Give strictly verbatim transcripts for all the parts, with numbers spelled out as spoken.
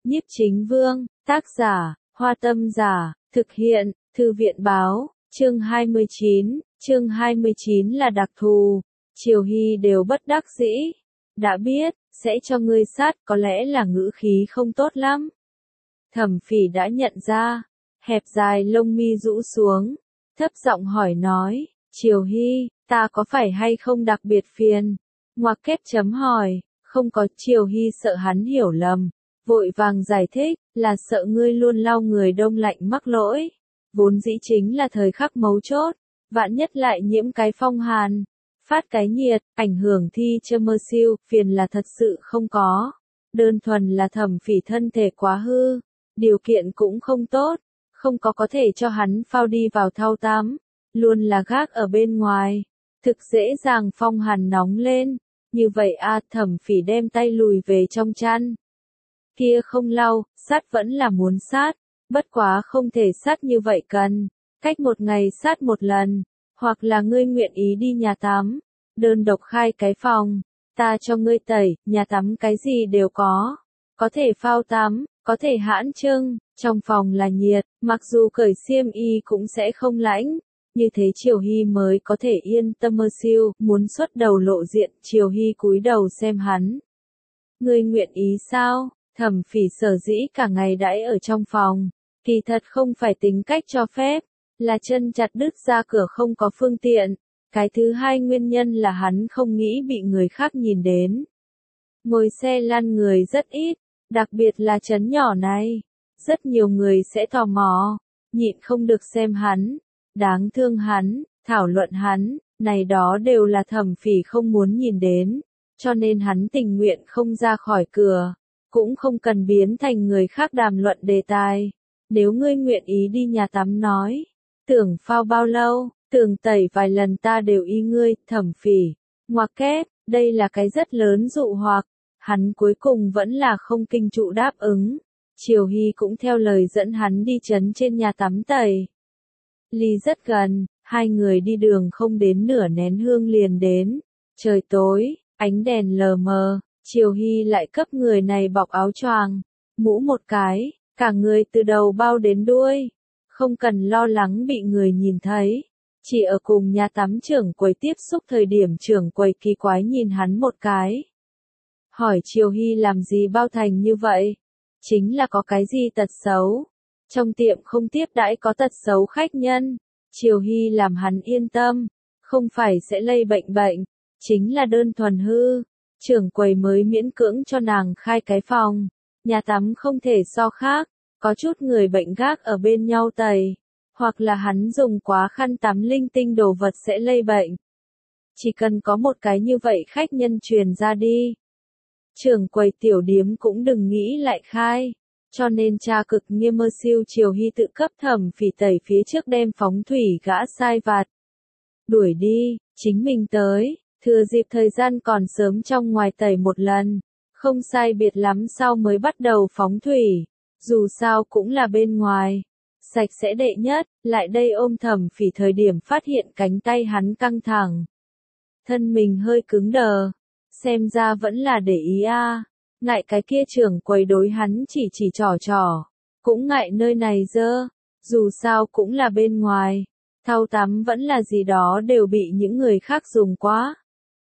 Nhiếp Chính Vương, tác giả, Hoa Tâm Giả, thực hiện, Thư viện báo, chương hai mươi chín, chương hai mươi chín là đặc thù, Triều Hy đều bất đắc dĩ, đã biết, sẽ cho ngươi sát có lẽ là ngữ khí không tốt lắm. Thẩm Phỉ đã nhận ra, hẹp dài lông mi rũ xuống, thấp giọng hỏi nói, Triều Hy, ta có phải hay không đặc biệt phiền? Ngoặc kép chấm hỏi, không có. Triều Hy sợ hắn hiểu lầm, vội vàng giải thích, là sợ ngươi luôn lau người đông lạnh mắc lỗi. Vốn dĩ chính là thời khắc mấu chốt, vạn nhất lại nhiễm cái phong hàn, phát cái nhiệt, ảnh hưởng thi châm mơ siêu, phiền là thật sự không có. Đơn thuần là Thẩm Phỉ thân thể quá hư, điều kiện cũng không tốt, không có có thể cho hắn phao đi vào thau tắm, luôn là gác ở bên ngoài, thực dễ dàng phong hàn nóng lên. Như vậy a, Thẩm Phỉ đem tay lùi về trong chăn. Kia không lau, sát vẫn là muốn sát, bất quá không thể sát như vậy cần, cách một ngày sát một lần, hoặc là ngươi nguyện ý đi nhà tắm, đơn độc khai cái phòng, ta cho ngươi tẩy, nhà tắm cái gì đều có, có thể phao tắm, có thể hãn trưng, trong phòng là nhiệt, mặc dù cởi xiêm y cũng sẽ không lạnh. Như thế Triều Hy mới có thể yên tâm mơ siêu, muốn xuất đầu lộ diện. Triều Hy cúi đầu xem hắn. Ngươi nguyện ý sao? Thẩm Phỉ sở dĩ cả ngày đãi ở trong phòng, kỳ thật không phải tính cách cho phép, là chân chặt đứt ra cửa không có phương tiện. Cái thứ hai nguyên nhân là hắn không nghĩ bị người khác nhìn đến. Ngồi xe lăn người rất ít, đặc biệt là trấn nhỏ này, rất nhiều người sẽ tò mò, nhịn không được xem hắn, đáng thương hắn, thảo luận hắn, này đó đều là Thẩm Phỉ không muốn nhìn đến, cho nên hắn tình nguyện không ra khỏi cửa, cũng không cần biến thành người khác đàm luận đề tài. Nếu ngươi nguyện ý đi nhà tắm nói, tưởng phao bao lâu, tưởng tẩy vài lần ta đều y ngươi. Thẩm Phỉ, ngoặc kép, đây là cái rất lớn dụ hoặc, hắn cuối cùng vẫn là không kinh trụ đáp ứng. Triều Hy cũng theo lời dẫn hắn đi trấn trên nhà tắm tẩy. Ly rất gần, hai người đi đường không đến nửa nén hương liền đến. Trời tối, ánh đèn lờ mờ, Triều Hy lại cấp người này bọc áo choàng, mũ một cái, cả người từ đầu bao đến đuôi, không cần lo lắng bị người nhìn thấy. Chỉ ở cùng nhà tắm trưởng quầy tiếp xúc thời điểm trưởng quầy kỳ quái nhìn hắn một cái. Hỏi Triều Hy làm gì bao thành như vậy? Chính là có cái gì tật xấu? Trong tiệm không tiếp đãi có tật xấu khách nhân. Triều Hy làm hắn yên tâm, không phải sẽ lây bệnh bệnh, chính là đơn thuần hư. Trưởng quầy mới miễn cưỡng cho nàng khai cái phòng, nhà tắm không thể so khác, có chút người bệnh gác ở bên nhau tẩy, hoặc là hắn dùng quá khăn tắm linh tinh đồ vật sẽ lây bệnh. Chỉ cần có một cái như vậy khách nhân truyền ra đi, trưởng quầy tiểu điếm cũng đừng nghĩ lại khai. Cho nên cha cực nghiêm mơ siêu. Triều Hy tự cấp Thẩm Phỉ tẩy phía trước đem phóng thủy gã sai vặt đuổi đi, chính mình tới, thừa dịp thời gian còn sớm trong ngoài tẩy một lần, không sai biệt lắm sau mới bắt đầu phóng thủy, dù sao cũng là bên ngoài, sạch sẽ đệ nhất. Lại đây ôm Thẩm Phỉ thời điểm phát hiện cánh tay hắn căng thẳng, thân mình hơi cứng đờ, xem ra vẫn là để ý a. À. Ngại cái kia trưởng quầy đối hắn chỉ chỉ trò trò, cũng ngại nơi này dơ, dù sao cũng là bên ngoài, thau tắm vẫn là gì đó đều bị những người khác dùng quá.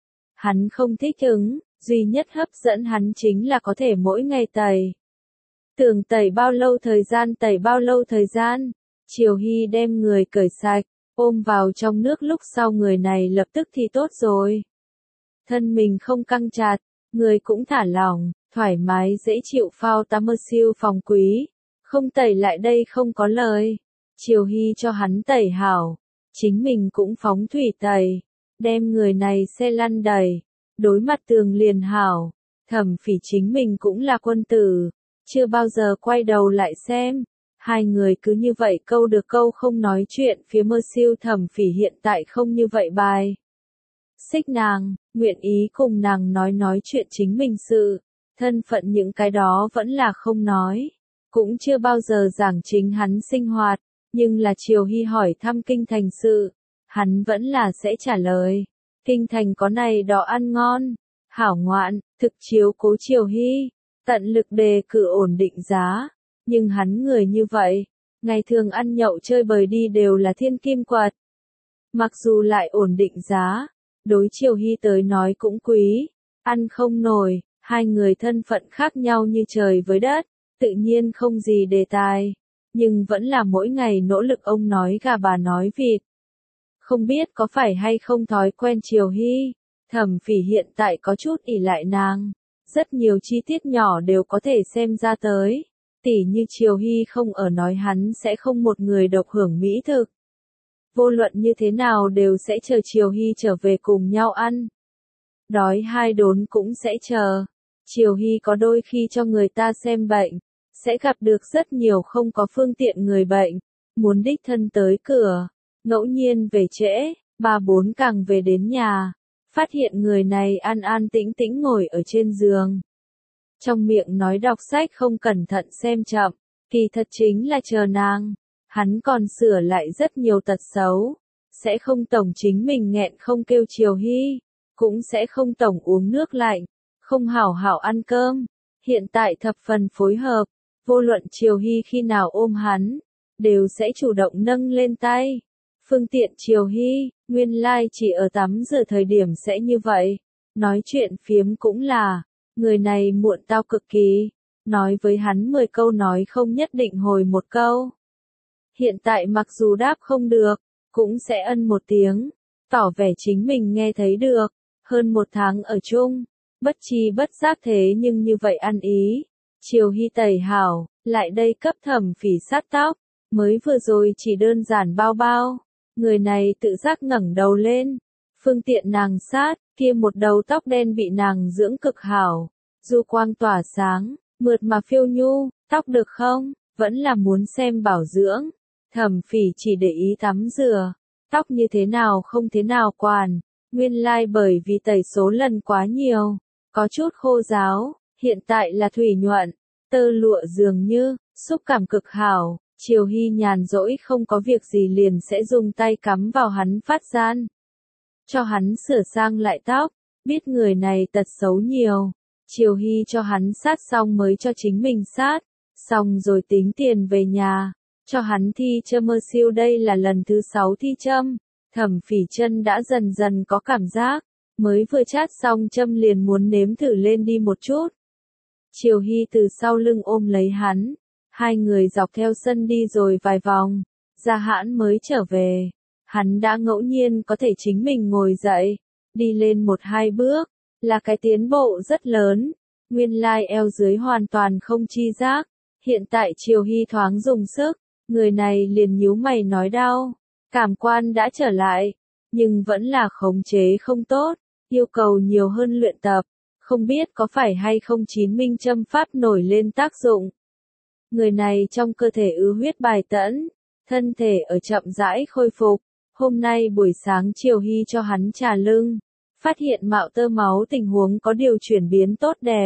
Hắn không thích ứng, duy nhất hấp dẫn hắn chính là có thể mỗi ngày tẩy. Tưởng tẩy bao lâu thời gian tẩy bao lâu thời gian, Triều Hy đem người cởi sạch, ôm vào trong nước lúc sau người này lập tức thì tốt rồi. Thân mình không căng chặt, người cũng thả lỏng. Thoải mái dễ chịu phao tắm mơ siêu phòng quý, không tẩy lại đây không có lời. Triều Hy cho hắn tẩy hảo, chính mình cũng phóng thủy tẩy, đem người này xe lăn đẩy, đối mặt tường liền hảo. Thẩm Phỉ chính mình cũng là quân tử, chưa bao giờ quay đầu lại xem. Hai người cứ như vậy câu được câu không nói chuyện phía mơ siêu. Thẩm Phỉ hiện tại không như vậy bài xích nàng, nguyện ý cùng nàng nói nói chuyện chính mình sự. Thân phận những cái đó vẫn là không nói, cũng chưa bao giờ giảng chính hắn sinh hoạt, nhưng là Triều Hy hỏi thăm kinh thành sự, hắn vẫn là sẽ trả lời. Kinh thành có này đó ăn ngon, hảo ngoạn, thực chiếu cố Triều Hy, tận lực đề cử ổn định giá, nhưng hắn người như vậy, ngày thường ăn nhậu chơi bời đi đều là thiên kim quật. Mặc dù lại ổn định giá, đối Triều Hy tới nói cũng quý, ăn không nổi, hai người thân phận khác nhau như trời với đất, tự nhiên không gì đề tài, nhưng vẫn là mỗi ngày nỗ lực ông nói gà bà nói vịt. Không biết có phải hay không thói quen Triều Hy, Thẩm Phỉ hiện tại có chút ỷ lại nàng, rất nhiều chi tiết nhỏ đều có thể xem ra tới, tỉ như Triều Hy không ở nói hắn sẽ không một người độc hưởng mỹ thực. Vô luận như thế nào đều sẽ chờ Triều Hy trở về cùng nhau ăn. Đói hai đốn cũng sẽ chờ. Triều Hy có đôi khi cho người ta xem bệnh, sẽ gặp được rất nhiều không có phương tiện người bệnh, muốn đích thân tới cửa, ngẫu nhiên về trễ, ba bốn càng về đến nhà, phát hiện người này an an tĩnh tĩnh ngồi ở trên giường. Trong miệng nói đọc sách không cẩn thận xem chậm, kỳ thật chính là chờ nàng. Hắn còn sửa lại rất nhiều tật xấu, sẽ không tổng chính mình nghẹn không kêu Triều Hy, cũng sẽ không tổng uống nước lạnh, không hảo hảo ăn cơm, hiện tại thập phần phối hợp, vô luận Triều Hy khi nào ôm hắn, đều sẽ chủ động nâng lên tay. Phương tiện Triều Hy, nguyên lai chỉ ở tắm rửa thời điểm sẽ như vậy, nói chuyện phiếm cũng là, người này muộn tao cực kỳ, nói với hắn mười câu nói không nhất định hồi một câu. Hiện tại mặc dù đáp không được, cũng sẽ ân một tiếng, tỏ vẻ chính mình nghe thấy được, hơn một tháng ở chung, bất chi bất giác thế nhưng như vậy ăn ý. Triều Hy tẩy hảo, lại đây cấp Thẩm Phỉ sát tóc, mới vừa rồi chỉ đơn giản bao bao, người này tự giác ngẩng đầu lên, phương tiện nàng sát, kia một đầu tóc đen bị nàng dưỡng cực hảo, du quang tỏa sáng, mượt mà phiêu nhu, tóc được không, vẫn là muốn xem bảo dưỡng. Thẩm Phỉ chỉ để ý tắm rửa, tóc như thế nào không thế nào quản, nguyên lai bởi vì tẩy số lần quá nhiều, có chút khô ráo, hiện tại là thủy nhuận, tơ lụa dường như, xúc cảm cực hảo, Triều Hy nhàn rỗi không có việc gì liền sẽ dùng tay cắm vào hắn phát gian, cho hắn sửa sang lại tóc, biết người này tật xấu nhiều, Triều Hy cho hắn sát xong mới cho chính mình sát, xong rồi tính tiền về nhà. Cho hắn thi châm mơ siêu đây là lần thứ sáu thi châm, Thẩm Phỉ chân đã dần dần có cảm giác, mới vừa chát xong châm liền muốn nếm thử lên đi một chút. Triều Hy từ sau lưng ôm lấy hắn, hai người dọc theo sân đi rồi vài vòng, Gia Hãn mới trở về, hắn đã ngẫu nhiên có thể chính mình ngồi dậy, đi lên một hai bước, là cái tiến bộ rất lớn, nguyên lai eo dưới hoàn toàn không chi giác, hiện tại Triều Hy thoáng dùng sức. Người này liền nhíu mày nói đau, cảm quan đã trở lại, nhưng vẫn là khống chế không tốt, yêu cầu nhiều hơn luyện tập, không biết có phải hay không chín minh châm pháp nổi lên tác dụng. Người này trong cơ thể ứ huyết bài tẫn, thân thể ở chậm rãi khôi phục, hôm nay buổi sáng Triều Hy cho hắn trà lưng, phát hiện mạo tơ máu tình huống có điều chuyển biến tốt đẹp.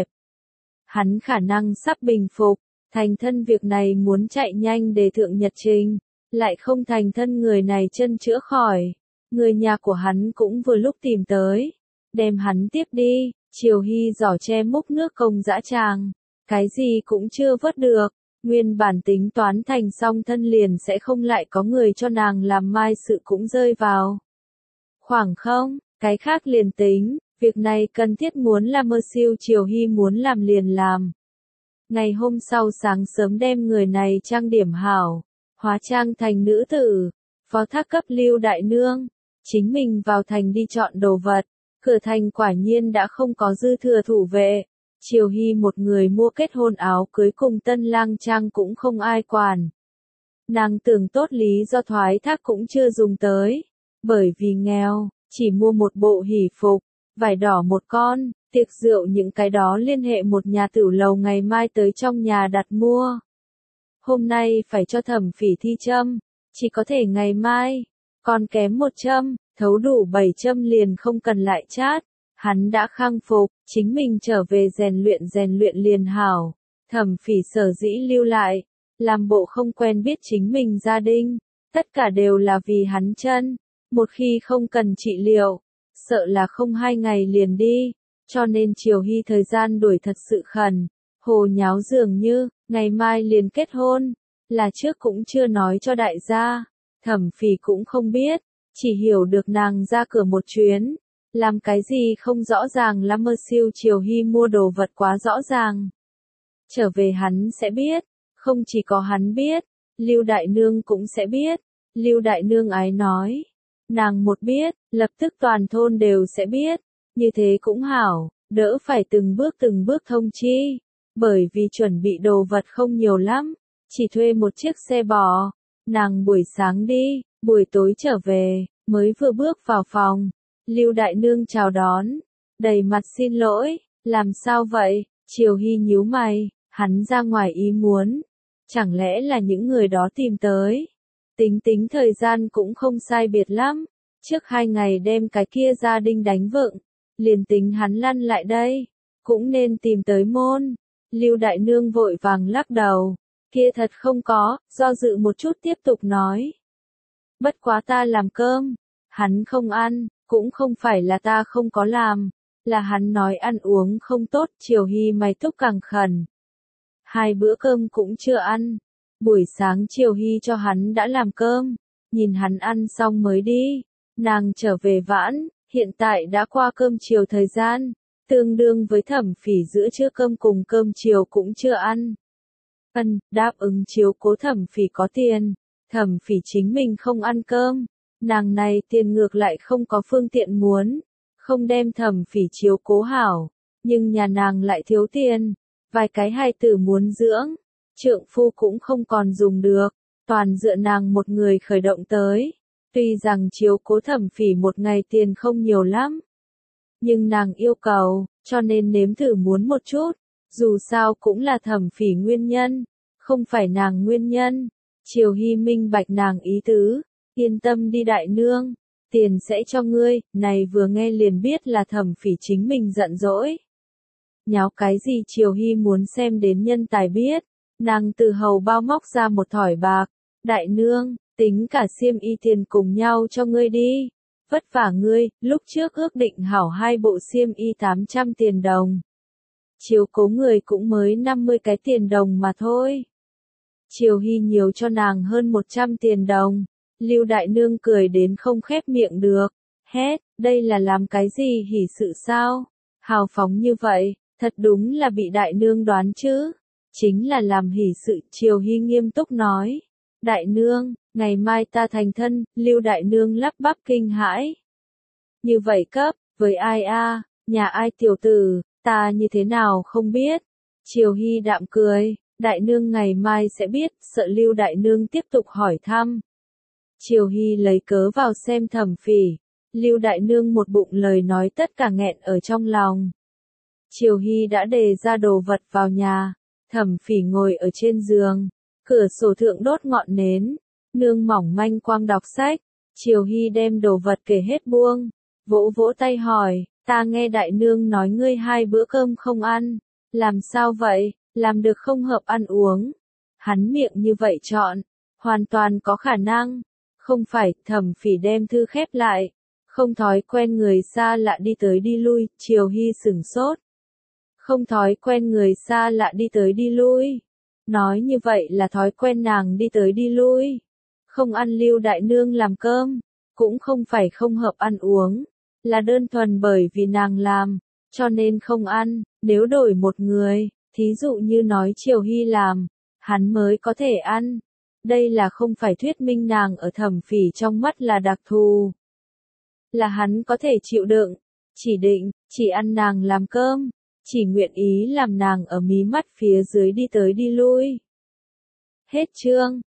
Hắn khả năng sắp bình phục. Thành thân việc này muốn chạy nhanh để thượng nhật trình, lại không thành thân người này chân chữa khỏi. Người nhà của hắn cũng vừa lúc tìm tới, đem hắn tiếp đi, Triều Hy giỏ che múc nước công dã tràng, cái gì cũng chưa vớt được, nguyên bản tính toán thành song thân liền sẽ không lại có người cho nàng làm mai sự cũng rơi vào. Khoảng không, cái khác liền tính, việc này cần thiết muốn làm mơ siêu Triều Hy muốn làm liền làm. Ngày hôm sau sáng sớm đem người này trang điểm hảo, hóa trang thành nữ tử, phó thác cấp Lưu đại nương, chính mình vào thành đi chọn đồ vật, cửa thành quả nhiên đã không có dư thừa thủ vệ, Triều Hy một người mua kết hôn áo cưới cùng tân lang trang cũng không ai quản. Nàng tưởng tốt lý do thoái thác cũng chưa dùng tới, bởi vì nghèo, chỉ mua một bộ hỷ phục, vải đỏ một con. Tiệc rượu những cái đó liên hệ một nhà tửu lầu ngày mai tới trong nhà đặt mua. Hôm nay phải cho Thẩm Phỉ thi châm, chỉ có thể ngày mai, còn kém một châm, thấu đủ bảy châm liền không cần lại chát. Hắn đã khang phục, chính mình trở về rèn luyện rèn luyện liền hảo. Thẩm Phỉ sở dĩ lưu lại, làm bộ không quen biết chính mình gia đình, tất cả đều là vì hắn chân, một khi không cần trị liệu, sợ là không hai ngày liền đi. Cho nên Triều Hy thời gian đuổi thật sự khẩn, Hồ nháo dường như, ngày mai liền kết hôn, là trước cũng chưa nói cho đại gia, Thẩm Phỉ cũng không biết, chỉ hiểu được nàng ra cửa một chuyến, làm cái gì không rõ ràng lắm mơ siêu Triều Hy mua đồ vật quá rõ ràng. Trở về hắn sẽ biết, không chỉ có hắn biết, Lưu Đại Nương cũng sẽ biết, Lưu Đại Nương ái nói. Nàng một biết, lập tức toàn thôn đều sẽ biết, như thế cũng hảo, đỡ phải từng bước từng bước thông chi, bởi vì chuẩn bị đồ vật không nhiều lắm, chỉ thuê một chiếc xe bò, nàng buổi sáng đi, buổi tối trở về, mới vừa bước vào phòng, Lưu Đại Nương chào đón, đầy mặt xin lỗi, làm sao vậy, Triều Hy nhíu mày, hắn ra ngoài ý muốn, chẳng lẽ là những người đó tìm tới. Tính tính thời gian cũng không sai biệt lắm, trước hai ngày đem cái kia gia đình đánh vựng, liền tính hắn lăn lại đây, cũng nên tìm tới môn. Lưu Đại Nương vội vàng lắc đầu, kia thật không có, do dự một chút tiếp tục nói. Bất quá ta làm cơm, hắn không ăn, cũng không phải là ta không có làm, là hắn nói ăn uống không tốt, Triều Hy mày túc càng khẩn. Hai bữa cơm cũng chưa ăn. Buổi sáng Triều Hy cho hắn đã làm cơm, nhìn hắn ăn xong mới đi, nàng trở về vãn, hiện tại đã qua cơm chiều thời gian, tương đương với Thẩm Phỉ giữa trưa cơm cùng cơm chiều cũng chưa ăn. Ân, đáp ứng chiếu cố Thẩm Phỉ có tiền, Thẩm Phỉ chính mình không ăn cơm, nàng này tiền ngược lại không có phương tiện muốn, không đem Thẩm Phỉ chiếu cố hảo, nhưng nhà nàng lại thiếu tiền, vài cái hài tử muốn dưỡng. Trượng phu cũng không còn dùng được, toàn dựa nàng một người khởi động tới, tuy rằng chiếu cố Thẩm Phỉ một ngày tiền không nhiều lắm, nhưng nàng yêu cầu, cho nên nếm thử muốn một chút, dù sao cũng là Thẩm Phỉ nguyên nhân, không phải nàng nguyên nhân. Triều Hy minh bạch nàng ý tứ, yên tâm đi đại nương, tiền sẽ cho ngươi, này vừa nghe liền biết là Thẩm Phỉ chính mình giận dỗi. Nháo cái gì Triều Hy muốn xem đến nhân tài biết. Nàng từ hầu bao móc ra một thỏi bạc, đại nương, tính cả xiêm y tiền cùng nhau cho ngươi đi, vất vả ngươi, lúc trước ước định hảo hai bộ xiêm y tám trăm tiền đồng. Chiếu cố người cũng mới năm mươi cái tiền đồng mà thôi. Triều Hy nhiều cho nàng hơn một trăm tiền đồng, Lưu Đại Nương cười đến không khép miệng được, hét, đây là làm cái gì hỉ sự sao, hào phóng như vậy, thật đúng là bị Đại Nương đoán chứ. Chính là làm hỷ sự, Triều Hy nghiêm túc nói. Đại nương, ngày mai ta thành thân, Lưu Đại Nương lắp bắp kinh hãi. Như vậy cấp, với ai a, nhà ai tiểu tử, ta như thế nào không biết. Triều Hy đạm cười, Đại Nương ngày mai sẽ biết, sợ Lưu Đại Nương tiếp tục hỏi thăm. Triều Hy lấy cớ vào xem Thẩm Phỉ, Lưu Đại Nương một bụng lời nói tất cả nghẹn ở trong lòng. Triều Hy đã đề ra đồ vật vào nhà. Thẩm Phỉ ngồi ở trên giường, cửa sổ thượng đốt ngọn nến, nương mỏng manh quang đọc sách, Triều Hy đem đồ vật kể hết buông, vỗ vỗ tay hỏi, ta nghe đại nương nói ngươi hai bữa cơm không ăn, làm sao vậy, làm được không hợp ăn uống. Hắn miệng như vậy chọn, hoàn toàn có khả năng, không phải. Thẩm Phỉ đem thư khép lại, không thói quen người xa lạ đi tới đi lui, Triều Hy sửng sốt. Không thói quen người xa lạ đi tới đi lui. Nói như vậy là thói quen nàng đi tới đi lui. Không ăn Lưu Đại Nương làm cơm, cũng không phải không hợp ăn uống, là đơn thuần bởi vì nàng làm, cho nên không ăn. Nếu đổi một người, thí dụ như nói Triều Hy làm, hắn mới có thể ăn. Đây là không phải thuyết minh nàng ở Thẩm Phỉ trong mắt là đặc thù. Là hắn có thể chịu đựng, chỉ định, chỉ ăn nàng làm cơm. Chỉ nguyện ý làm nàng ở mí mắt phía dưới đi tới đi lui. Hết chương.